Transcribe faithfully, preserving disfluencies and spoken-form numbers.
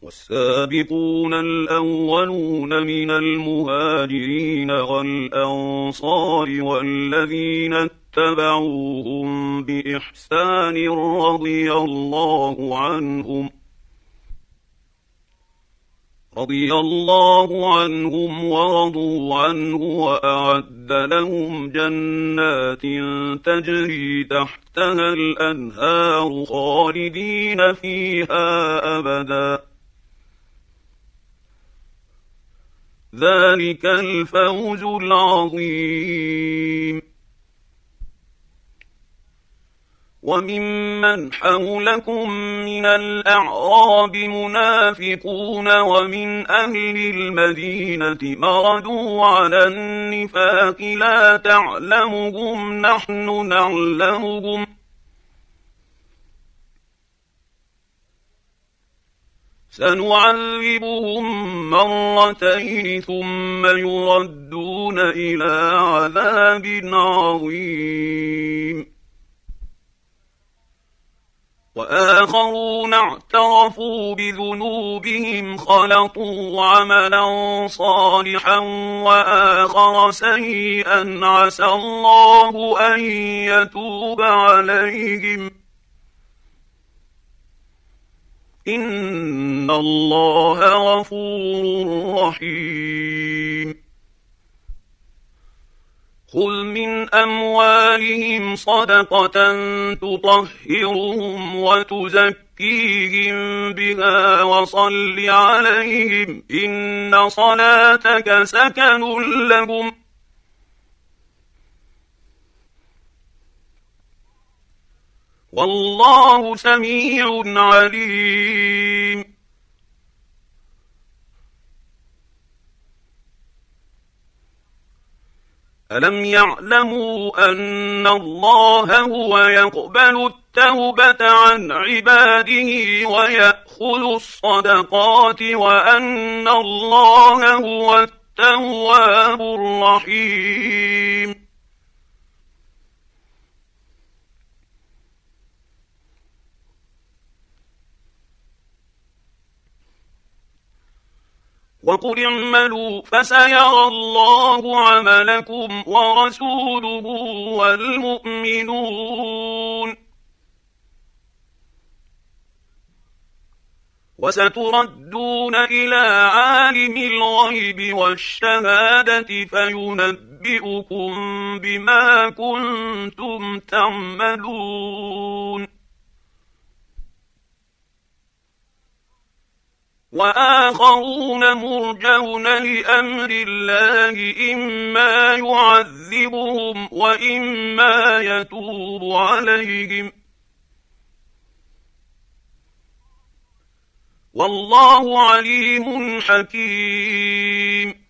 والسابقون الأولون من المهاجرين والأنصار والذين اتبعوهم بإحسان رضي الله عنهم رضي الله عنهم ورضوا عنه وأعد لهم جنات تجري تحتها الأنهار خالدين فيها أبدا ذلك الفوز العظيم. وممن حولكم من الأعراب منافقون ومن أهل المدينة مردوا على النفاق لا تعلمهم نحن نعلمهم سنعذبهم مرتين ثم يردون إلى عذاب عظيم. وآخرون اعترفوا بذنوبهم خلطوا عملا صالحا وآخر سيئا عسى الله أن يتوب عليهم إن الله غفور رحيم. خذ من أموالهم صدقة تطهرهم وتزكيهم بها وصل عليهم إن صلاتك سكن لهم والله سميع عليم. ألم يعلموا أن الله هو يقبل التوبة عن عباده ويأخذ الصدقات وأن الله هو التواب الرحيم. وقل اعملوا فسيرى الله عملكم ورسوله والمؤمنون وستردون إلى عالم الغيب والشهادة فينبئكم بما كنتم تعملون. وآخرون مرجون لأمر الله إما يعذبهم وإما يتوب عليهم والله عليم حكيم.